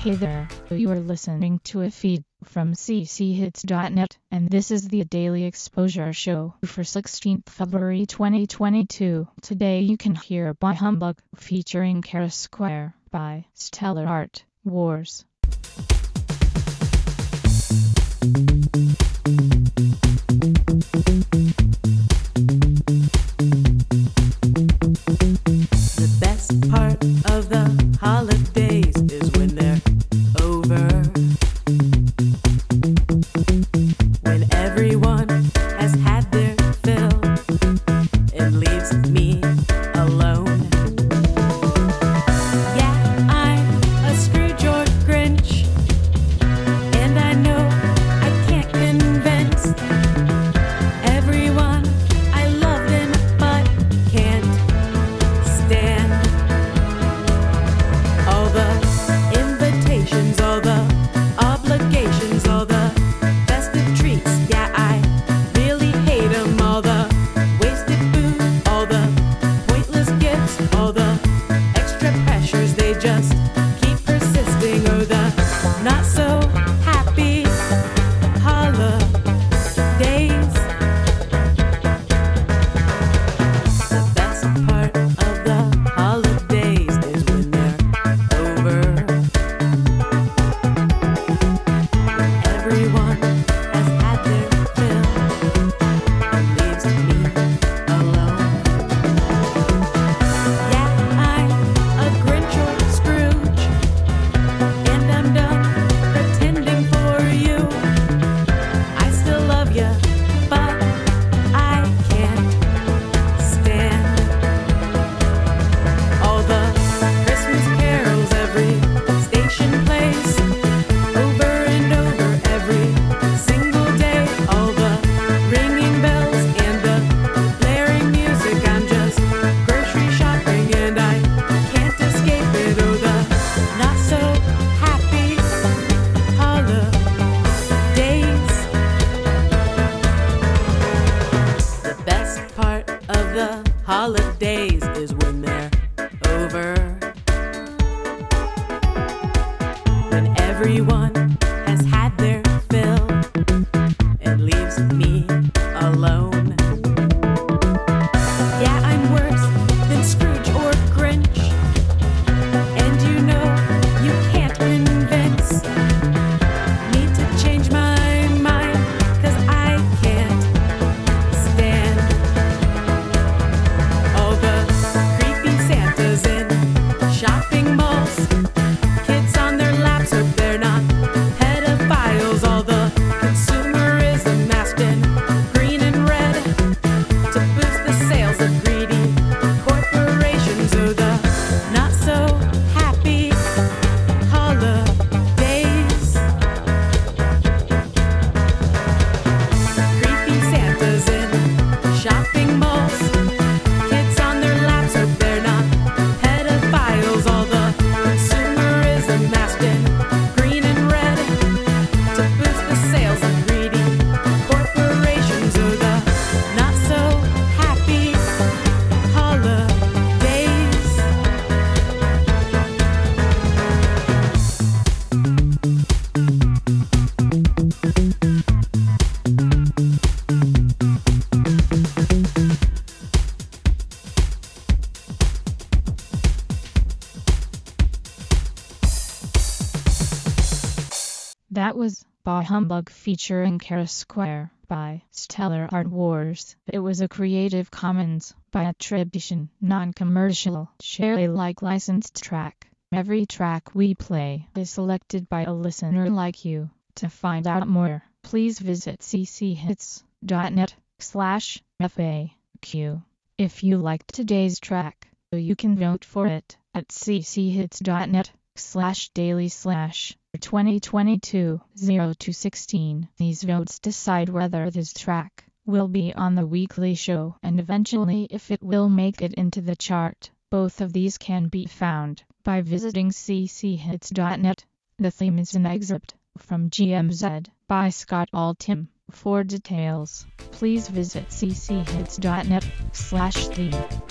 Hey there, you are listening to a feed from cchits.net, and this is the Daily Exposure Show for 16th February 2022. Today you can hear Bah Humbug featuring Kara Square by Stellar Art Wars. The best part of the holidays is when they're over, when everyone has had their fill and leaves me alone. Yeah, I'm a Scrooge or Grinch, and I know I can't convince everyone I love him but can't stand all the invitations, all the obligations, all the festive treats. Yeah, I really hate them. All the wasted food, all the pointless gifts, all the extra pressures, they just keep persisting. Oh, the not so happy holidays. The best part of the holidays is when they're over, when everyone has had their fill and leaves me alone. Yeah, I'm a Grinch or Scrooge, and I'm done pretending for you. I still love you, but I can't stand all the Christmas carols every station plays over and over every single day. All the ringing bells and the blaring music. I'm just grocery shopping and I can't escape it. Oh, the not so happy holidays. The best part of the holidays is when they're over, when everyone has had their fill and leaves me alone. Yeah, I'm worse than Scrooge or Grinch, and you know you can't convince me to change my mind, 'cause I can't stand all the creepy Santas in shopping malls. Kids on their laps hope they're not pedophiles. All the consumerism masked in green and red to boost the sales of greedy corporations. Oh, the not so happy holidays. Creepy Santas in shopping malls. Kids on their laps hope they're not pedophiles. All the consumerism masked in green and red to boost the sales of greedy corporations. Oh, the not so happy holidays. That was Bah Humbug featuring Kara Square by Stellar Art Wars. It was a Creative Commons by attribution, non-commercial, share Alike licensed track. Every track we play is selected by a listener like you. To find out more, please visit cchits.net/FAQ. If you liked today's track, you can vote for it at cchits.net/daily/ 2022 0-16. These votes decide whether this track will be on the weekly show and eventually if it will make it into the chart. Both of these can be found by visiting cchits.net. The theme is an excerpt from GMZ by Scott Altham. For details, please visit cchits.net/theme.